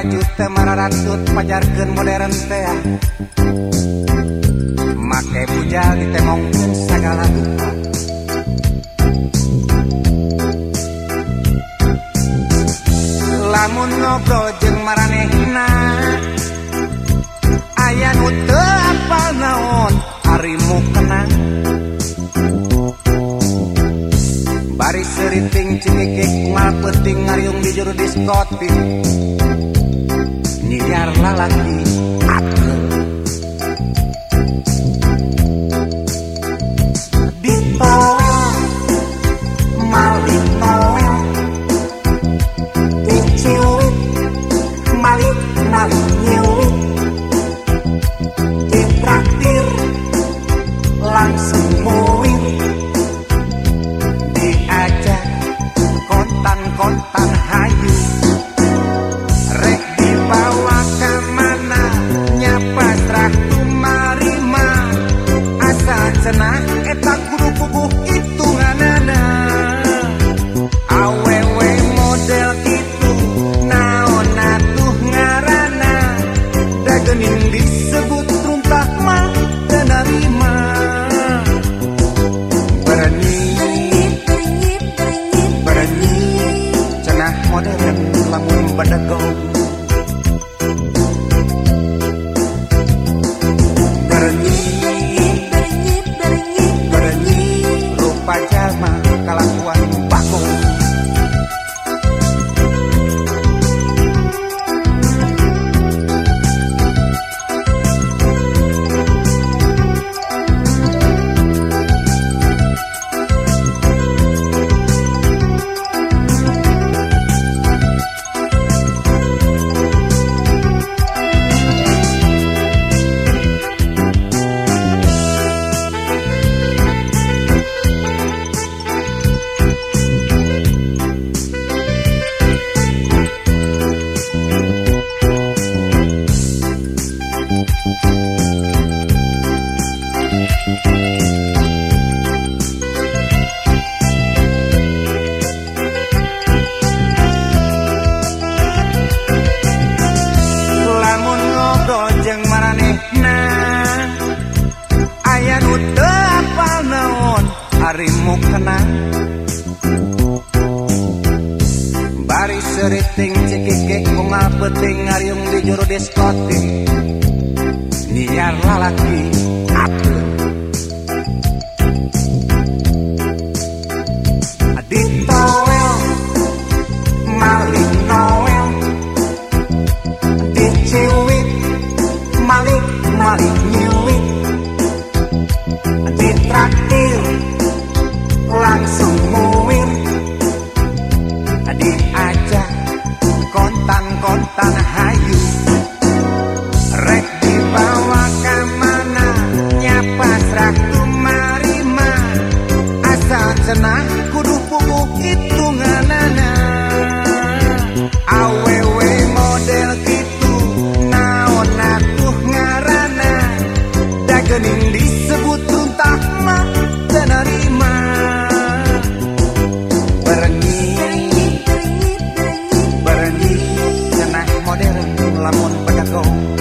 maju teu mararantut pajarkeun modern teh make bujal ditemongkeun sagala duka. Lamun ngobrol jeung maranehna aya nu teu apal naon ari mukena bari seriting cengekek mal peuting ngariung di juru diskotik nyiar lalaki akeun ditoel malih noel diciuit malih nyiuit ditraktir langsung muir diajak kontan-kontan hayu rek dibawa ke mana nyapa traktu marima asal cenah eta kudu puguh hitunganana awewe model kitu naon atuh ngaranna da geuning disebut runtah mah teu narima berani cenah modern lamun badagong berani rupa jalma kalakuan bakung. Lamun ngobrol jeung maranehna aya nu teu apal naon ari mukena bari seriting cekekek bunga peuting ngariung di juru diskotik nyiar lalaki akeun ditoel malih noel diciuit malih nyiuit ditraktir langsung muir diajak kontan-kontan hayu rek dibawa ke mana nyapa traktu marima asal cenah kudu puguh hitunganana awewe model kitu naon atuh ngaranna da geuning disebut runtah mah teu narima berani cenah modern lamun badagong